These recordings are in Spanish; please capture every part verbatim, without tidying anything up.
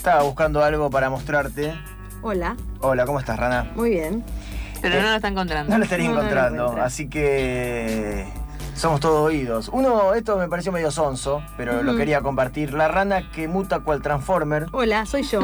estaba buscando algo para mostrarte. Hola. Hola, ¿cómo estás, Rana? Muy bien. Pero eh, no lo está encontrando. No lo estaría No, no encontrando, lo así que somos todos oídos. Uno, esto me pareció medio sonso, pero uh-huh. lo quería compartir. La rana que muta cual Transformer. Hola, soy yo.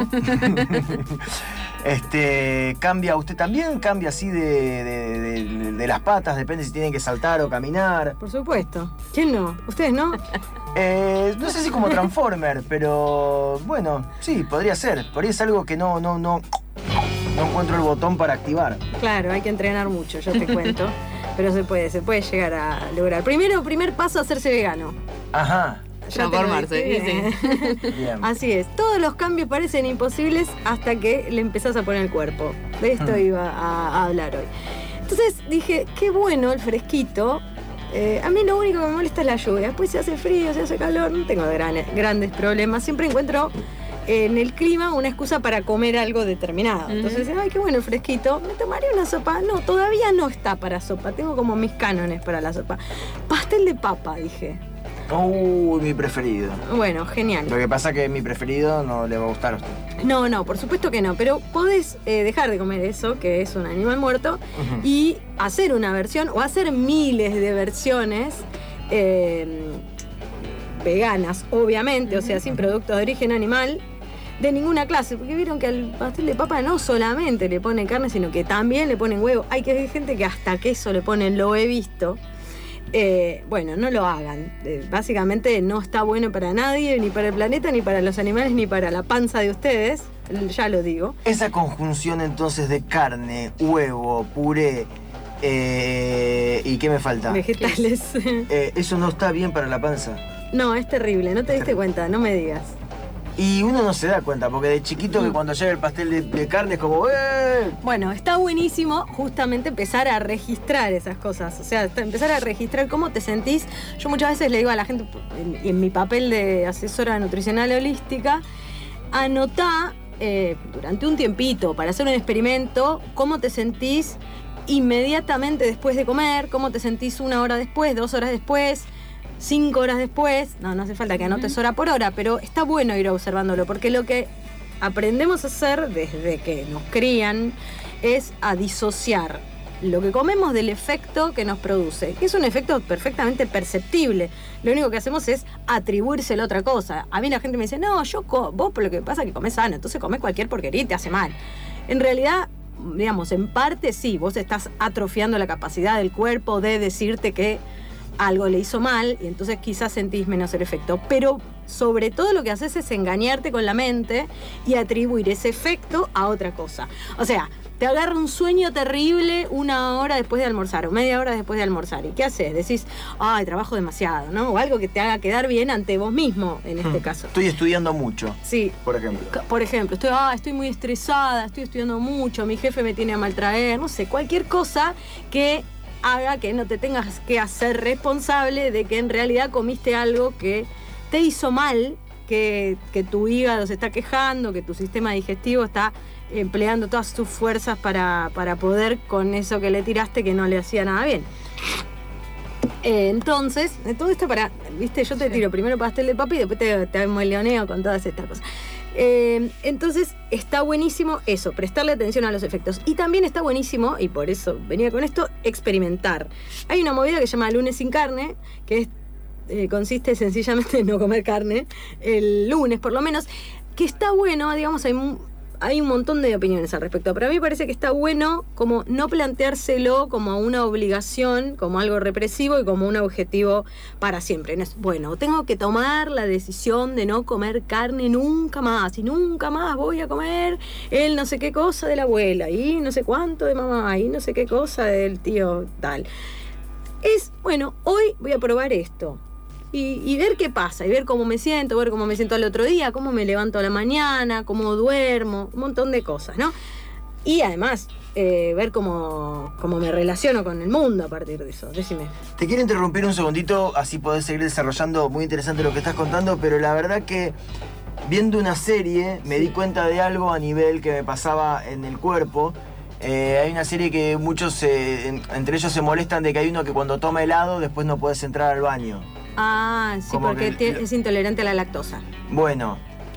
Este, cambia, ¿usted también cambia así de, de, de, de las patas? Depende si tienen que saltar o caminar. Por supuesto. ¿Quién no? ¿Ustedes no? Eh, no sé si como Transformer, pero bueno, sí, podría ser. Por ahí es algo que no, no, no, no encuentro el botón para activar. Claro, hay que entrenar mucho, yo te cuento. Pero se puede, se puede llegar a lograr. Primero, primer paso, hacerse vegano. Ajá. Ya formarse, sí. Bien. Así es. Todos los cambios parecen imposibles hasta que le empezás a poner el cuerpo. De esto hmm. iba a, a hablar hoy. Entonces dije, qué bueno el fresquito. Eh, a mí lo único que me molesta es la lluvia. Después se hace frío, se hace calor. No tengo gran, grandes problemas. Siempre encuentro eh, en el clima una excusa para comer algo determinado. Uh-huh. Entonces, ay, qué bueno el fresquito. ¿Me tomaría una sopa? No, todavía no está para sopa. Tengo como mis cánones para la sopa. Pastel de papa, dije. Uy, mi preferido. Bueno, genial. Lo que pasa es que mi preferido no le va a gustar a usted. No, no, por supuesto que no. Pero podés eh, dejar de comer eso, que es un animal muerto, uh-huh. y hacer una versión, o hacer miles de versiones eh, veganas, obviamente, uh-huh. o sea, sin productos de origen animal, de ninguna clase. Porque vieron que al pastel de papa no solamente le ponen carne, sino que también le ponen huevo. Hay que hay gente que hasta queso le ponen, lo he visto. Eh, bueno, no lo hagan. Eh, básicamente no está bueno para nadie, ni para el planeta, ni para los animales, ni para la panza de ustedes. Ya lo digo. Esa conjunción entonces de carne, huevo, puré eh, ¿y qué me falta? Vegetales. Eh, ¿Eso no está bien para la panza? No, es terrible. No te diste cuenta, no me digas. Y uno no se da cuenta, porque de chiquito que cuando llega el pastel de, de carne es como ¡eh! Bueno, está buenísimo justamente empezar a registrar esas cosas. O sea, empezar a registrar cómo te sentís. Yo muchas veces le digo a la gente, en, en mi papel de asesora nutricional holística, anotá eh, durante un tiempito para hacer un experimento cómo te sentís inmediatamente después de comer, cómo te sentís una hora después, dos horas después, cinco horas después. No, no hace falta que anotes hora por hora, pero está bueno ir observándolo, porque lo que aprendemos a hacer desde que nos crían es a disociar lo que comemos del efecto que nos produce, que es un efecto perfectamente perceptible. Lo único que hacemos es atribuírselo a otra cosa. A mí la gente me dice, no, yo co- vos por lo que pasa es que comés sano, entonces comés cualquier porquería y te hace mal. En realidad, digamos, en parte sí, vos estás atrofiando la capacidad del cuerpo de decirte que algo le hizo mal y entonces quizás sentís menos el efecto, pero sobre todo lo que haces es engañarte con la mente y atribuir ese efecto a otra cosa. O sea, te agarra un sueño terrible una hora después de almorzar o media hora después de almorzar. ¿Y qué haces? Decís, ay, trabajo demasiado, ¿no? O algo que te haga quedar bien ante vos mismo, en este hmm. caso. Estoy estudiando mucho. Sí. Por ejemplo. Por ejemplo, estoy, ah, estoy muy estresada, estoy estudiando mucho, mi jefe me tiene a maltraer, no sé, cualquier cosa que haga que no te tengas que hacer responsable de que en realidad comiste algo que te hizo mal, que, que tu hígado se está quejando, que tu sistema digestivo está empleando todas tus fuerzas para, para poder con eso que le tiraste que no le hacía nada bien. Eh, entonces, todo esto para, viste, yo te tiro primero pastel de papa y después te, te leoneo con todas estas cosas. Eh, entonces está buenísimo eso, prestarle atención a los efectos. Y también está buenísimo, y por eso venía con esto, experimentar. Hay una movida que se llama lunes sin carne, que es, eh, consiste sencillamente en no comer carne, el lunes por lo menos, que está bueno, digamos, hay... Hay un montón de opiniones al respecto, pero a mí me parece que está bueno como no planteárselo como una obligación, como algo represivo y como un objetivo para siempre. No es, bueno, tengo que tomar la decisión de no comer carne nunca más, y nunca más voy a comer el no sé qué cosa de la abuela, y no sé cuánto de mamá, y no sé qué cosa del tío tal. Es, bueno, hoy voy a probar esto. Y, y ver qué pasa, y ver cómo me siento, ver cómo me siento al otro día, cómo me levanto a la mañana, cómo duermo, un montón de cosas, ¿no? Y además, eh, ver cómo, cómo me relaciono con el mundo a partir de eso. Decime. Te quiero interrumpir un segundito, así podés seguir desarrollando. Muy interesante lo que estás contando, pero la verdad que viendo una serie me di cuenta de algo a nivel que me pasaba en el cuerpo. Eh, hay una serie que muchos, eh, en, entre ellos se molestan de que hay uno que cuando toma helado después no puedes entrar al baño. Ah, sí, Como porque que, es intolerante a la lactosa. Bueno,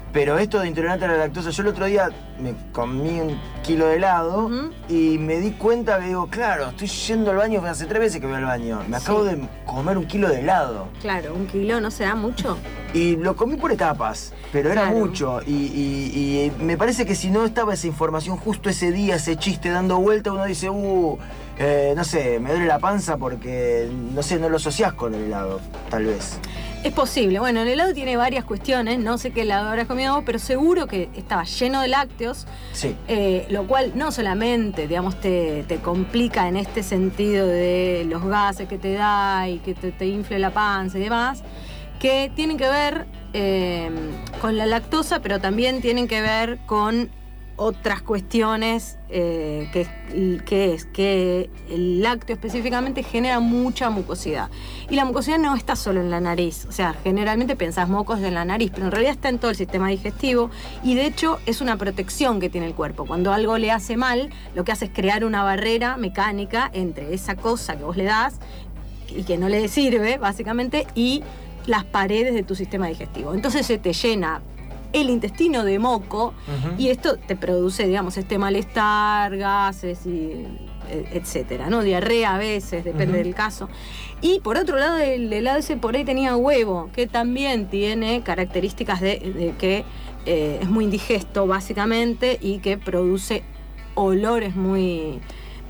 Pero esto de intolerante a la lactosa, yo el otro día me comí un kilo de helado uh-huh. y me di cuenta que digo, claro, estoy yendo al baño, hace tres veces que voy al baño. Me acabo sí. de comer un kilo de helado. Claro, un kilo no se da mucho. Y lo comí por etapas, pero era claro. mucho. Y, y, y me parece que si no estaba esa información justo ese día, ese chiste dando vuelta, uno dice, uh, eh, no sé, me duele la panza porque, no sé, no lo asociás con el helado, tal vez. Es posible. Bueno, el helado tiene varias cuestiones. No sé qué helado habrás comido vos, pero seguro que estaba lleno de lácteos. Sí. Eh, lo cual no solamente, digamos, te, te complica en este sentido de los gases que te da y que te, te infle la panza y demás, que tienen que ver eh, con la lactosa, pero también tienen que ver con otras cuestiones eh, que, que es que el lácteo específicamente genera mucha mucosidad. Y la mucosidad no está solo en la nariz. O sea, generalmente pensás mocos en la nariz, pero en realidad está en todo el sistema digestivo y de hecho es una protección que tiene el cuerpo. Cuando algo le hace mal, lo que hace es crear una barrera mecánica entre esa cosa que vos le das y que no le sirve, básicamente, y las paredes de tu sistema digestivo. Entonces se te llena el intestino de moco uh-huh. y esto te produce, digamos, este malestar, gases y etcétera, ¿no? Diarrea a veces, depende uh-huh. del caso. Y por otro lado, el helado ese por ahí tenía huevo, que también tiene características de, de que eh, es muy indigesto básicamente y que produce olores muy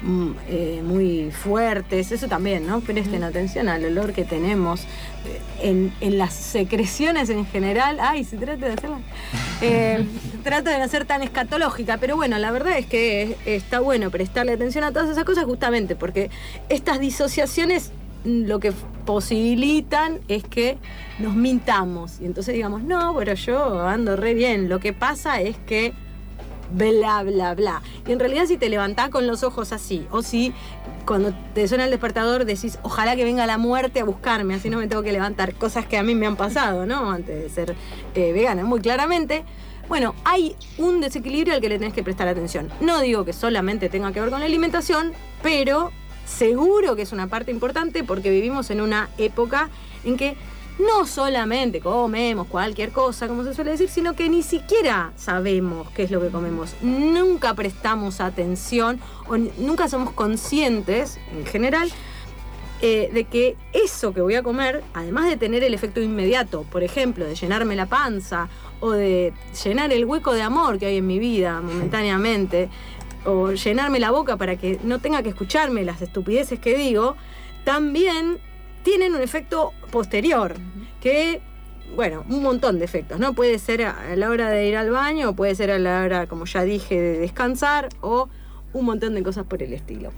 Eh, muy fuertes, eso también, ¿no? Presten atención al olor que tenemos en, en las secreciones en general. Ay, si trato de hacerlo. Eh, trato de no ser tan escatológica, pero bueno, la verdad es que está bueno prestarle atención a todas esas cosas justamente porque estas disociaciones lo que posibilitan es que nos mintamos y entonces digamos, no, pero yo ando re bien. Lo que pasa es que bla, bla, bla. Y en realidad si te levantás con los ojos así, o si cuando te suena el despertador decís, ojalá que venga la muerte a buscarme, así no me tengo que levantar. Cosas que a mí me han pasado, ¿no? Antes de ser eh, vegana, muy claramente. Bueno, hay un desequilibrio al que le tenés que prestar atención. No digo que solamente tenga que ver con la alimentación, pero seguro que es una parte importante porque vivimos en una época en que no solamente comemos cualquier cosa, como se suele decir, sino que ni siquiera sabemos qué es lo que comemos. Nunca prestamos atención o nunca somos conscientes, en general, eh, de que eso que voy a comer, además de tener el efecto inmediato, por ejemplo, de llenarme la panza o de llenar el hueco de amor que hay en mi vida momentáneamente, o llenarme la boca para que no tenga que escucharme las estupideces que digo, también tienen un efecto posterior, que, bueno, un montón de efectos, ¿no? Puede ser a la hora de ir al baño, o puede ser a la hora, como ya dije, de descansar, o un montón de cosas por el estilo.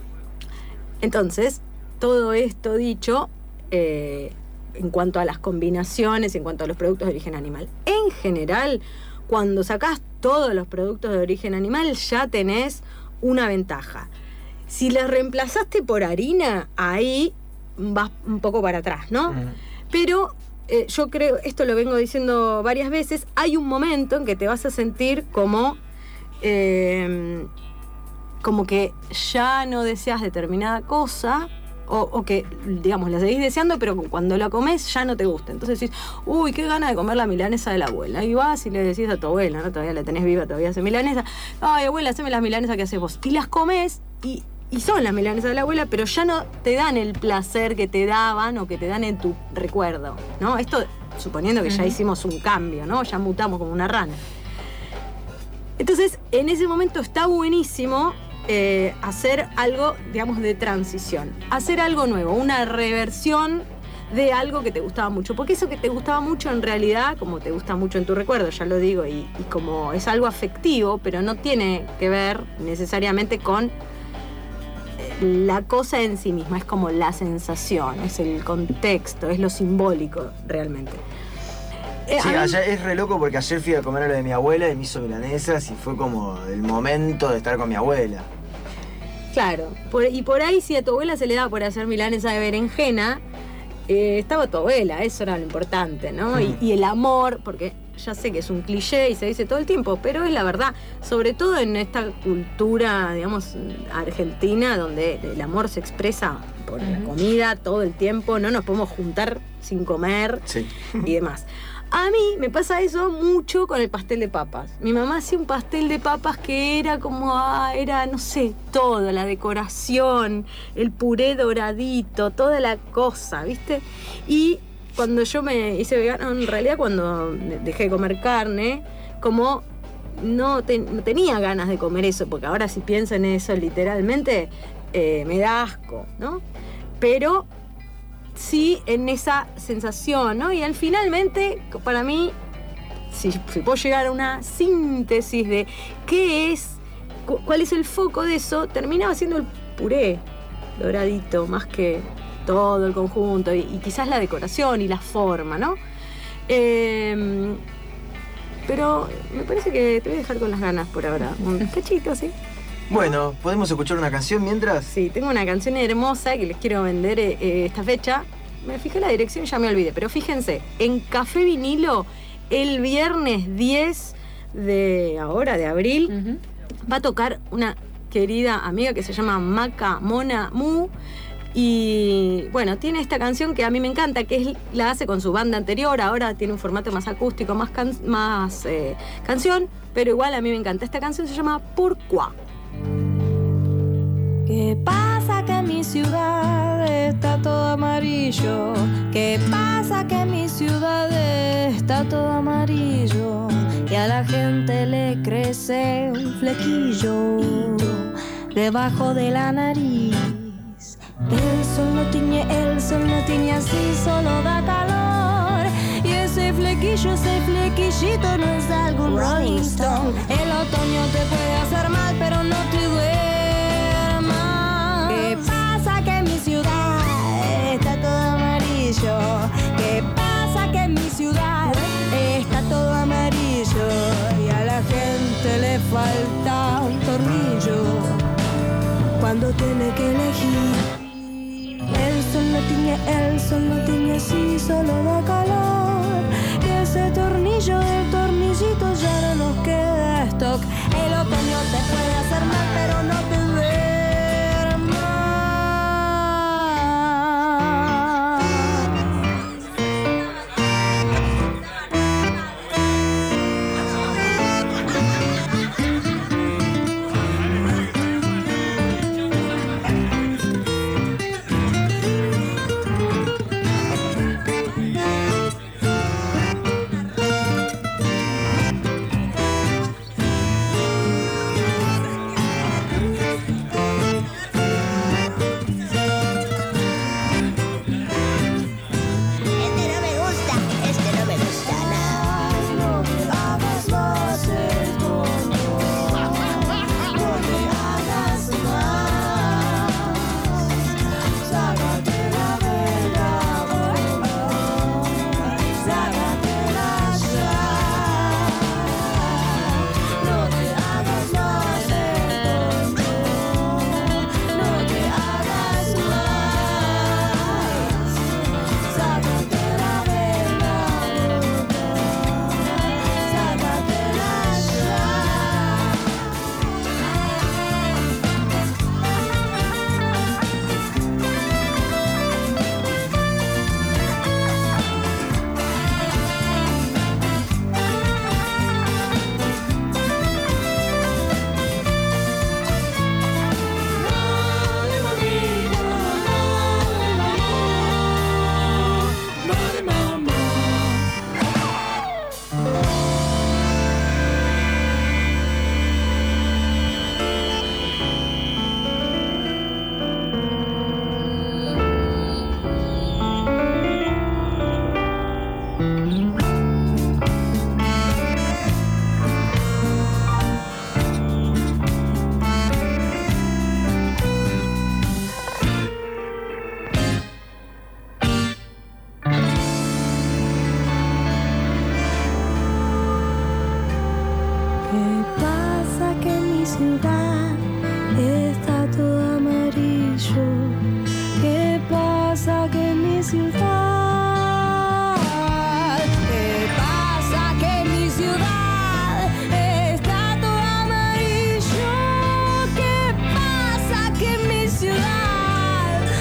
Entonces, todo esto dicho, eh, en cuanto a las combinaciones, en cuanto a los productos de origen animal. En general, cuando sacás todos los productos de origen animal, ya tenés una ventaja. Si las reemplazaste por harina, ahí vas un poco para atrás, ¿no? Uh-huh. Pero eh, yo creo, esto lo vengo diciendo varias veces, hay un momento en que te vas a sentir como eh, como que ya no deseas determinada cosa o, o que, digamos, la seguís deseando, pero cuando la comes ya no te gusta. Entonces decís, uy, qué gana de comer la milanesa de la abuela. Y vas y le decís a tu abuela, ¿no? Todavía la tenés viva, todavía hace milanesa. Ay, abuela, haceme las milanesas que haces vos. Y las comes y... Y son las milanesas de la abuela, pero ya no te dan el placer que te daban o que te dan en tu recuerdo, ¿no? Esto suponiendo que uh-huh. ya hicimos un cambio, ¿no? Ya mutamos como una rana. Entonces, en ese momento está buenísimo eh, hacer algo, digamos, de transición. Hacer algo nuevo, una reversión de algo que te gustaba mucho. Porque eso que te gustaba mucho, en realidad, como te gusta mucho en tu recuerdo, ya lo digo, y, y como es algo afectivo, pero no tiene que ver necesariamente con la cosa en sí misma, es como la sensación, es el contexto, es lo simbólico realmente. Eh, sí, ayer es re loco porque ayer fui a comer a lo de mi abuela y me hizo milanesas y fue como el momento de estar con mi abuela. Claro, por, y por ahí si a tu abuela se le da por hacer milanesa de berenjena, eh, estaba tu abuela, eso era lo importante, ¿no? Mm. Y, y el amor, porque ya sé que es un cliché y se dice todo el tiempo, pero es la verdad, sobre todo en esta cultura, digamos, argentina, donde el amor se expresa por uh-huh. la comida todo el tiempo, no nos podemos juntar sin comer sí. y demás. A mí me pasa eso mucho con el pastel de papas. Mi mamá hacía un pastel de papas que era como, ah, era, no sé, todo, la decoración, el puré doradito, toda la cosa, ¿viste? Y cuando yo me hice vegana, en realidad cuando dejé de comer carne, como no, te, no tenía ganas de comer eso, porque ahora si pienso en eso literalmente, eh, me da asco, ¿no? Pero sí en esa sensación, ¿no? Y al finalmente, para mí, si, si puedo llegar a una síntesis de qué es, cu- cuál es el foco de eso, terminaba siendo el puré doradito, más que todo el conjunto, y, y quizás la decoración y la forma, ¿no? Eh, pero me parece que te voy a dejar con las ganas por ahora. Un cachito, ¿sí? Bueno, ¿podemos escuchar una canción mientras? Sí, tengo una canción hermosa que les quiero vender eh, esta fecha. Me fijé la dirección y ya me olvidé, pero fíjense, en Café Vinilo, el viernes diez de ahora, de abril, uh-huh. va a tocar una querida amiga que se llama Maca Mona Mu. Y bueno, tiene esta canción que a mí me encanta, que es, la hace con su banda anterior, ahora tiene un formato más acústico, más, can, más eh, canción, pero igual a mí me encanta. Esta canción se llama Pourquoi. ¿Qué pasa que mi ciudad está todo amarillo? ¿Qué pasa que mi ciudad está todo amarillo? Y a la gente le crece un flequillo debajo de la nariz. El sol no tiñe, el sol no tiñe así, solo da calor. Y ese flequillo, ese flequillito no es algún Rolling Stone. El otoño te puede hacer mal, pero no te duermas. ¿Qué pasa que mi ciudad está todo amarillo? ¿Qué pasa que mi ciudad está todo amarillo? Y a la gente le falta un tornillo cuando tiene que elegir. El sol no tiñe, el sol no tiñe así, solo da calor. Y ese tornillo, el tornillito ya no nos queda stock. El otoño te puede hacer mal, pero no te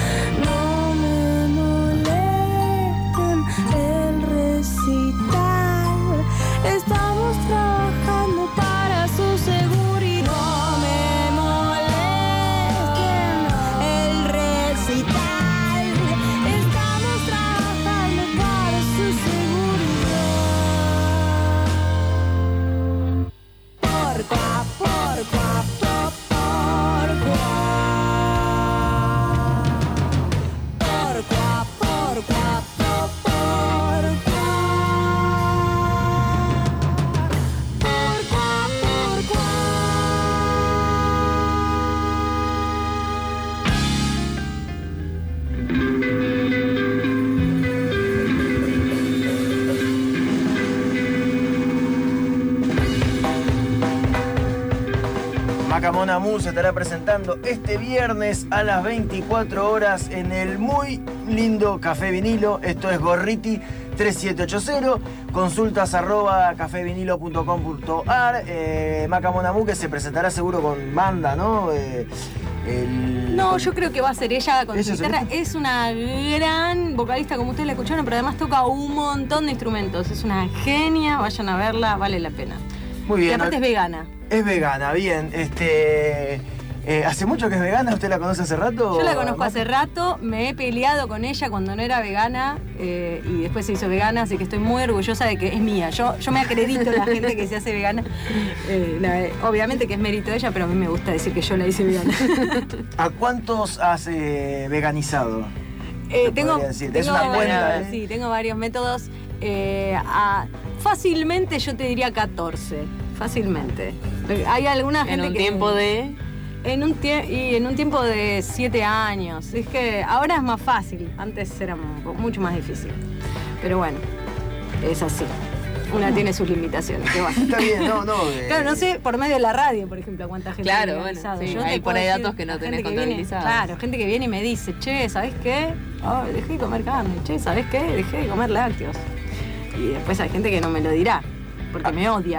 ciudad Maca Mona Mu se estará presentando este viernes a las veinticuatro horas en el muy lindo Café Vinilo. Esto es Gorriti tres siete ocho cero. Consultas arroba cafevinilo punto com punto ar. Eh, Maca Mona Mu, que se presentará seguro con banda, ¿no? Eh, el... No, con... yo creo que va a ser ella con su guitarra. Es una gran vocalista, como ustedes la escucharon, pero además toca un montón de instrumentos. Es una genia, vayan a verla, vale la pena. Muy bien. Y aparte es vegana. Es vegana, bien. Este, eh, ¿hace mucho que es vegana? ¿Usted la conoce hace rato? Yo la conozco hace rato, me he peleado con ella cuando no era vegana eh, y después se hizo vegana, así que estoy muy orgullosa de que es mía. Yo, yo me acredito a la gente que se hace vegana. Eh, no, eh, obviamente que es mérito de ella, pero a mí me gusta decir que yo la hice vegana. ¿A cuántos has eh, veganizado? Eh, tengo, tengo, tengo, una cuenta, ¿eh? Sí, tengo varios métodos. Eh, a, fácilmente yo te diría catorce. Fácilmente. Hay alguna gente en un que... tiempo de... En un, tie- y en un tiempo de siete años. Es que ahora es más fácil. Antes era mucho más difícil. Pero bueno, es así. Una tiene sus limitaciones. ¿Qué va? Está bien, no, no. Eh... Claro, no sé por medio de la radio, por ejemplo, cuánta gente claro, ha bueno, veganizado. sí, Yo hay te por puedo ahí decir, datos que no tenés gente que viene- contabilizados. Claro, gente que viene y me dice, che, ¿sabés qué? Oh, dejé de comer carne. Che, ¿sabés qué? Dejé de comer lácteos. Y después hay gente que no me lo dirá, porque me odia.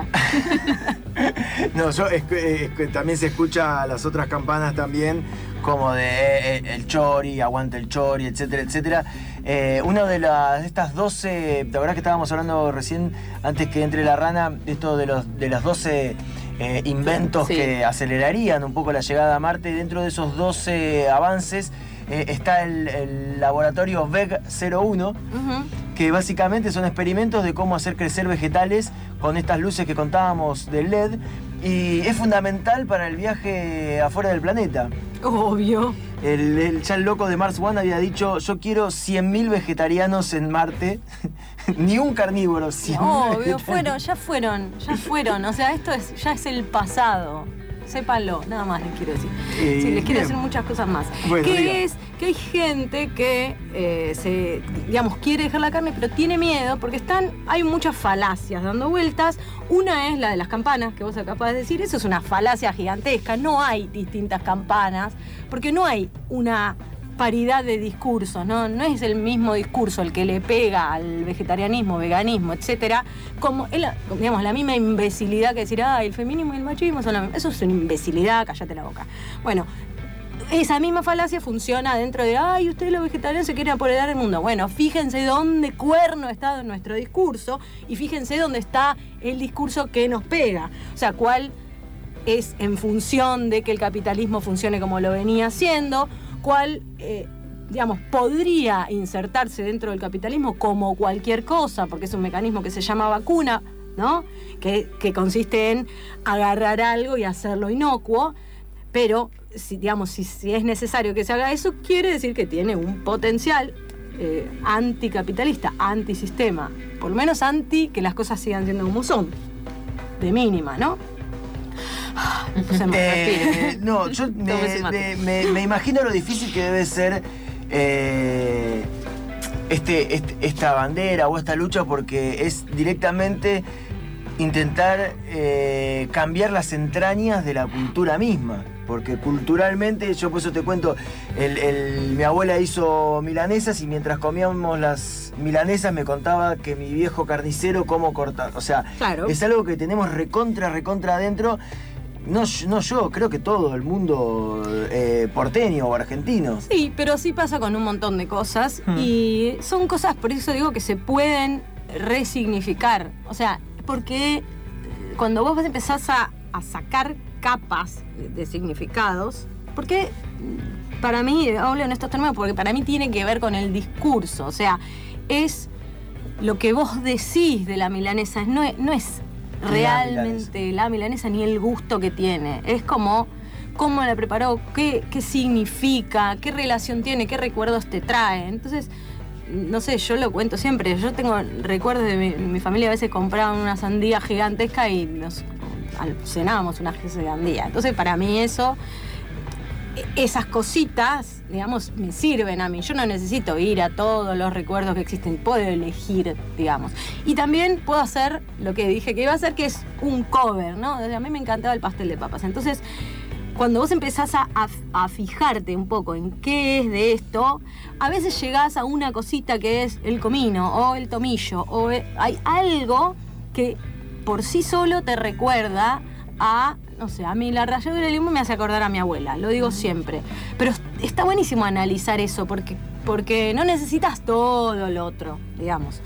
No, yo es que, es que también se escucha las otras campanas también, como de eh, el chori, aguanta el chori, etcétera, etcétera. Eh, una de las de estas doce, ¿te acordás que estábamos hablando recién, antes que entre la rana, esto de los de las doce eh, inventos Sí. que acelerarían un poco la llegada a Marte? Dentro de esos doce avances eh, está el, el laboratorio V E G cero uno, Ujú. que básicamente son experimentos de cómo hacer crecer vegetales con estas luces que contábamos del L E D, y es fundamental para el viaje afuera del planeta. Obvio. El, el- ya el loco de Mars One había dicho, yo quiero cien mil vegetarianos en Marte, ni un carnívoro, cien mil Obvio, vegetarianos. fueron, ya fueron, ya fueron. O sea, esto es, ya es el pasado. Sépanlo, nada más les quiero decir. Eh, Sí, les quiero bien. decir muchas cosas más. Bueno, que diga. es que hay gente que eh, se, digamos, quiere dejar la carne, pero tiene miedo porque están, hay muchas falacias dando vueltas. Una es la de las campanas, que vos acabas de decir. Eso es una falacia gigantesca. No hay distintas campanas, porque no hay una paridad de discursos, ¿no? No es el mismo discurso el que le pega al vegetarianismo, veganismo, etcétera, como es la, digamos, la misma imbecilidad que decir, ah, el feminismo y el machismo son la misma. Eso es una imbecilidad, cállate la boca. Bueno, esa misma falacia funciona dentro de, ay, ustedes los vegetarianos se quieren apoderar del mundo. Bueno, fíjense dónde cuerno está nuestro discurso y fíjense dónde está el discurso que nos pega. O sea, cuál es en función de que el capitalismo funcione como lo venía haciendo, cuál, eh, digamos, podría insertarse dentro del capitalismo como cualquier cosa, porque es un mecanismo que se llama vacuna, ¿no? Que, que consiste en agarrar algo y hacerlo inocuo, pero, si, digamos, si, si es necesario que se haga eso, quiere decir que tiene un potencial eh, anticapitalista, antisistema, por lo menos anti que las cosas sigan siendo como son, de mínima, ¿no? Se me respira. Eh, no, yo me, Tómese mate. me- me- me imagino lo difícil que debe ser eh, este, este- esta bandera o esta lucha, porque es directamente intentar eh, cambiar las entrañas de la cultura misma. Porque culturalmente, yo por eso te cuento, el- el- mi abuela hizo milanesas y mientras comíamos las milanesas me contaba que mi viejo carnicero cómo cortar. O sea, Claro. es algo que tenemos recontra, recontra adentro. No, no yo, creo que todo el mundo eh, porteño o argentino. Sí, pero así pasa con un montón de cosas Hmm. y son cosas, por eso digo que se pueden resignificar. O sea, porque cuando vos empezás a, a sacar capas de, de significados, porque para mí, hablo en estos términos, porque para mí tiene que ver con el discurso. O sea, es lo que vos decís de la milanesa, no es, no es La realmente la milanesa ni el gusto que tiene. Es como cómo la preparó, qué, qué significa, qué relación tiene, qué recuerdos te trae. Entonces, no sé, yo lo cuento siempre. Yo tengo recuerdos de mi, mi familia, a veces compraban una sandía gigantesca y nos al- cenábamos una sandía. Entonces, para mí eso, esas cositas, digamos, me sirven a mí. Yo no necesito ir a todos los recuerdos que existen, puedo elegir, digamos. Y también puedo hacer lo que dije que iba a hacer, que es un cover, ¿no? O sea, a mí me encantaba el pastel de papas. Entonces, cuando vos empezás a, a, a fijarte un poco en qué es de esto, a veces llegás a una cosita que es el comino o el tomillo, o el, hay algo que por sí solo te recuerda a, no sé, a mí la ralladura de limón me hace acordar a mi abuela, lo digo siempre. Pero está buenísimo analizar eso, porque, porque no necesitas todo lo otro, digamos.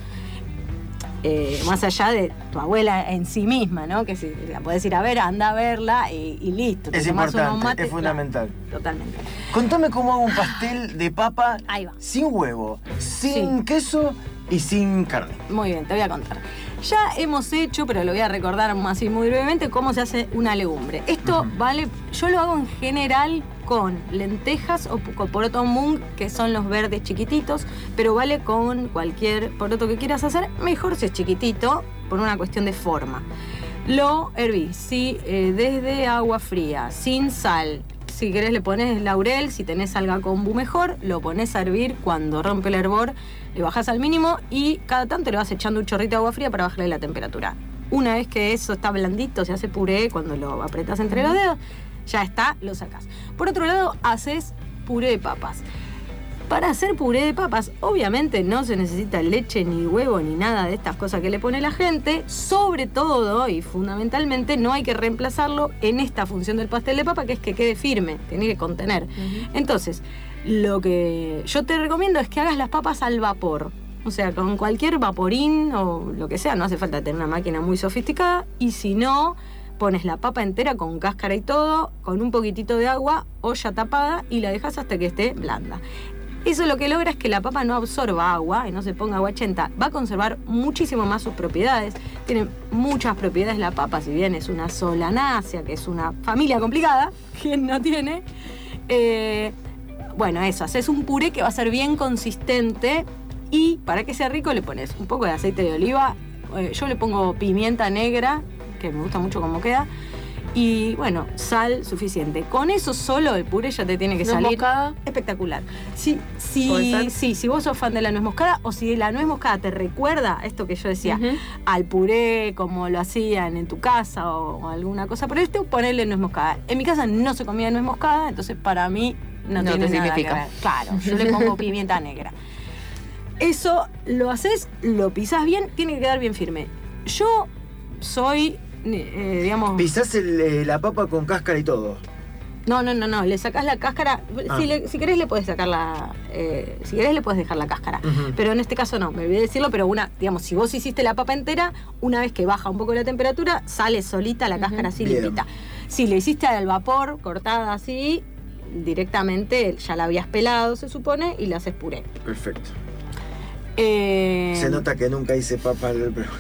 Eh, más allá de tu abuela en sí misma, ¿no? Que si la podés ir a ver, anda a verla y, y listo. Es importante, mates, es fundamental. Claro, totalmente. Contame cómo hago un pastel de papa Ahí va. sin huevo, sin Sí. queso y sin carne. Muy bien, te voy a contar. Ya hemos hecho, pero lo voy a recordar así muy brevemente, cómo se hace una legumbre. Esto Ujú. vale, yo lo hago en general con lentejas o con poroto mung, que son los verdes chiquititos, pero vale con cualquier poroto que quieras hacer, mejor si es chiquitito, por una cuestión de forma. Lo hervís, sí, eh, desde agua fría, sin sal. Si querés le pones laurel, si tenés alga kombu mejor, lo pones a hervir. Cuando rompe el hervor, le bajás al mínimo y cada tanto le vas echando un chorrito de agua fría para bajarle la temperatura. Una vez que eso está blandito, se hace puré, cuando lo apretás entre los dedos, ya está, lo sacás. Por otro lado, haces puré de papas. Para hacer puré de papas, obviamente no se necesita leche, ni huevo, ni nada de estas cosas que le pone la gente. Sobre todo y fundamentalmente, no hay que reemplazarlo en esta función del pastel de papa, que es que quede firme, tiene que contener. Uh-huh. Entonces, lo que yo te recomiendo es que hagas las papas al vapor. O sea, con cualquier vaporín o lo que sea, no hace falta tener una máquina muy sofisticada. Y si no, pones la papa entera con cáscara y todo, con un poquitito de agua, olla tapada, y la dejas hasta que esté blanda. Eso lo que logra es que la papa no absorba agua y no se ponga aguachenta. Va a conservar muchísimo más sus propiedades. Tiene muchas propiedades la papa, si bien es una solanácea, que es una familia complicada, ¿quién no tiene? Eh, bueno, eso, haces un puré que va a ser bien consistente y para que sea rico le pones un poco de aceite de oliva. Eh, yo le pongo pimienta negra, que me gusta mucho cómo queda. Y bueno, sal suficiente. Con eso solo el puré ya te tiene que ¿Nuez salir moscada? Espectacular. Sí, sí, ¿Puede ser? sí, si vos sos fan de la nuez moscada o si la nuez moscada te recuerda esto que yo decía, Uh-huh. al puré como lo hacían en tu casa o, o alguna cosa por esto, ponerle nuez moscada. En mi casa no se comía nuez moscada, entonces para mí no, No tiene te nada significa. que ver. Claro, yo le pongo pimienta negra. Eso lo haces, lo pisás bien, tiene que quedar bien firme. Yo soy, eh, digamos... Pisás el, eh, la papa con cáscara y todo. No, no, no, no, le sacás la cáscara. Ah. Si, le- si querés le puedes sacar la. Eh, si querés le puedes dejar la cáscara. Ujú. Pero en este caso no, me olvidé de decirlo, pero una, digamos, si vos hiciste la papa entera, una vez que baja un poco la temperatura, sale solita la cáscara así Bien. limpita. Si le hiciste al vapor, cortada así, directamente ya la habías pelado, se supone, y la haces puré. Perfecto. Eh, Se nota que nunca hice papa al pero...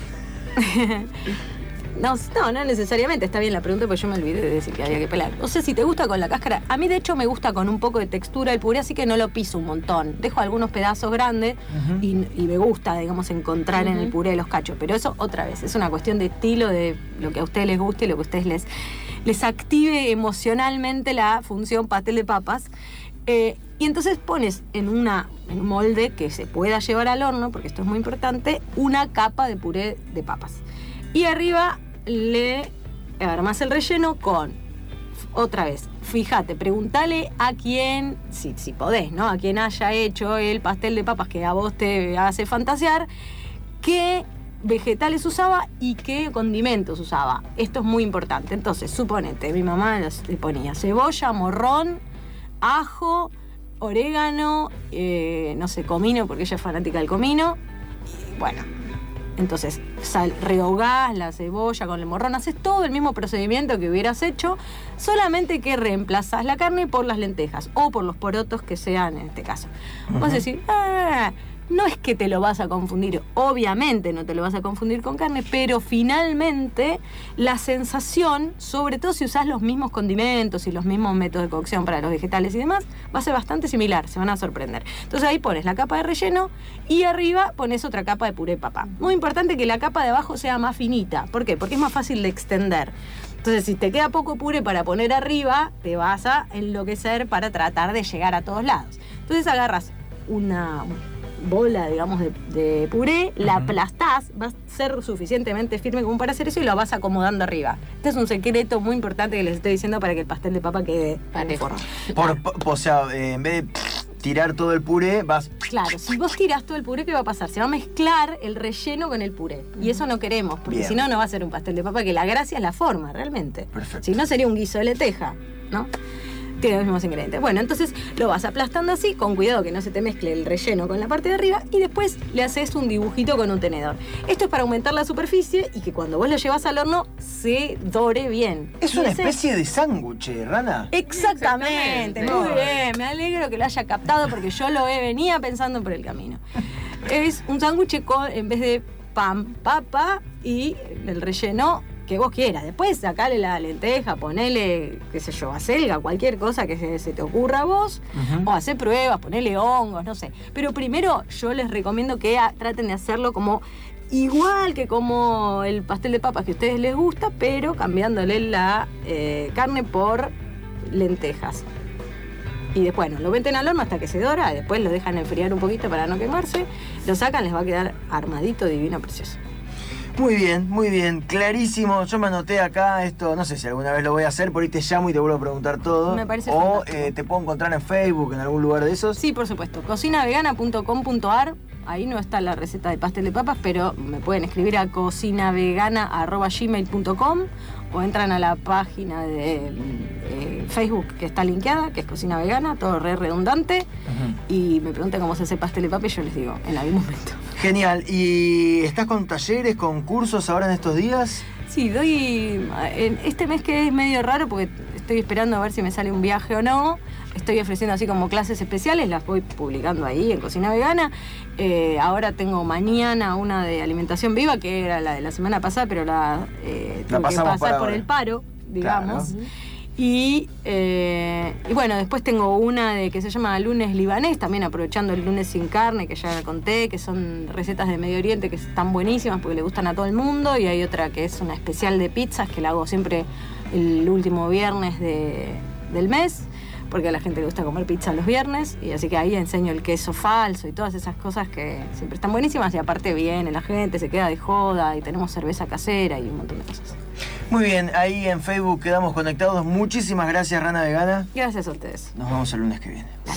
No, no, no necesariamente. Está bien la pregunta, porque yo me olvidé de decir que había que pelar. No sé si te gusta con la cáscara. A mí, de hecho, me gusta con un poco de textura el puré, así que no lo piso un montón. Dejo algunos pedazos grandes Ujú. y, y me gusta, digamos, encontrar en el Ujú. puré los cachos. Pero eso, otra vez, es una cuestión de estilo, de lo que a ustedes les guste y lo que a ustedes les, les active emocionalmente la función pastel de papas. Eh, y entonces pones en, una, en un molde que se pueda llevar al horno, porque esto es muy importante, una capa de puré de papas. Y arriba le armás el relleno con, otra vez, fíjate, preguntale a quien, si, si podés, ¿no? A quien haya hecho el pastel de papas que a vos te hace fantasear, qué vegetales usaba y qué condimentos usaba. Esto es muy importante. Entonces, suponete, mi mamá le ponía cebolla, morrón, ajo, orégano, eh, no sé, comino, porque ella es fanática del comino. Y bueno, entonces sal, rehogás la cebolla con el morrón, haces todo el mismo procedimiento que hubieras hecho, solamente que reemplazás la carne por las lentejas o por los porotos que sean en este caso. Vos Ujú. decís, ah, no es que te lo vas a confundir, obviamente no te lo vas a confundir con carne, pero finalmente la sensación, sobre todo si usás los mismos condimentos y los mismos métodos de cocción para los vegetales y demás, va a ser bastante similar, se van a sorprender. Entonces ahí pones la capa de relleno y arriba pones otra capa de puré de papa. Muy importante que la capa de abajo sea más finita. ¿Por qué? Porque es más fácil de extender. Entonces, si te queda poco puré para poner arriba, te vas a enloquecer para tratar de llegar a todos lados. Entonces agarras una... bola, digamos, de, de puré, la Ujú. aplastás, va a ser suficientemente firme como para hacer eso y lo vas acomodando arriba. Este es un secreto muy importante que les estoy diciendo para que el pastel de papa quede Parejo. uniforme. Por, por- o sea, eh, en vez de tirar todo el puré, vas... Claro, si vos tirás todo el puré, ¿qué va a pasar? Se va a mezclar el relleno con el puré. Y eso no queremos, porque Bien. si no, no va a ser un pastel de papa, que la gracia es la forma, realmente. Perfecto. Si no, sería un guiso de lenteja, ¿no? Tiene los mismos ingredientes. Bueno, entonces lo vas aplastando así, con cuidado que no se te mezcle el relleno con la parte de arriba, y después le haces un dibujito con un tenedor. Esto es para aumentar la superficie y que cuando vos lo llevas al horno se dore bien. Es Y una ese- especie de sándwich, Rana. Exactamente, Exactamente. muy bien, me alegro que lo haya captado porque yo lo he venía pensando por el camino. Es un sándwich con, en vez de pan, papa y el relleno que vos quieras. Después sacale la lenteja, ponele, qué sé yo, acelga, cualquier cosa que se, se te ocurra a vos, Ujú. o hacer pruebas, ponele hongos, no sé. Pero primero yo les recomiendo que a- traten de hacerlo como igual que como el pastel de papas que a ustedes les gusta, pero cambiándole la eh, carne por lentejas. Y después, bueno, lo meten al horno hasta que se dora, después lo dejan enfriar un poquito para no quemarse, lo sacan, les va a quedar armadito, divino, precioso. Muy bien, muy bien, clarísimo. Yo me anoté acá esto, no sé si alguna vez lo voy a hacer, por ahí te llamo y te vuelvo a preguntar todo. Me parece O fantástico. eh, te puedo encontrar en Facebook, en algún lugar de esos. Sí, por supuesto. cocina vegana punto com punto a r. Ahí no está la receta de pastel de papas, pero me pueden escribir a cocinavegana arroba gmail punto com o entran a la página de eh, Facebook que está linkeada, que es Cocina Vegana, todo re redundante, Ujú. y me preguntan cómo se hace pastel de papa y yo les digo en algún momento. Genial. ¿Y estás con talleres, con cursos ahora en estos días? Sí, doy. En este mes que es medio raro porque estoy esperando a ver si me sale un viaje o no. Estoy ofreciendo así como clases especiales, las voy publicando ahí en Cocina Vegana. Eh, ahora tengo mañana una de alimentación viva, que era la de la semana pasada, pero la, eh, La tuve que pasamos pasar para por ahora. el paro, digamos. Claro. Y, eh, y bueno, después tengo una de que se llama Lunes Libanés, también aprovechando el lunes sin carne, que ya la conté, que son recetas de Medio Oriente que están buenísimas porque le gustan a todo el mundo. Y hay otra que es una especial de pizzas que la hago siempre el último viernes de- del mes, porque a la gente le gusta comer pizza los viernes. Y así que ahí enseño el queso falso y todas esas cosas que siempre están buenísimas. Y aparte viene la gente, se queda de joda y tenemos cerveza casera y un montón de cosas. Muy bien, ahí en Facebook quedamos conectados. Muchísimas gracias, Rana Vegana. Gracias a ustedes. Nos vemos el lunes que viene.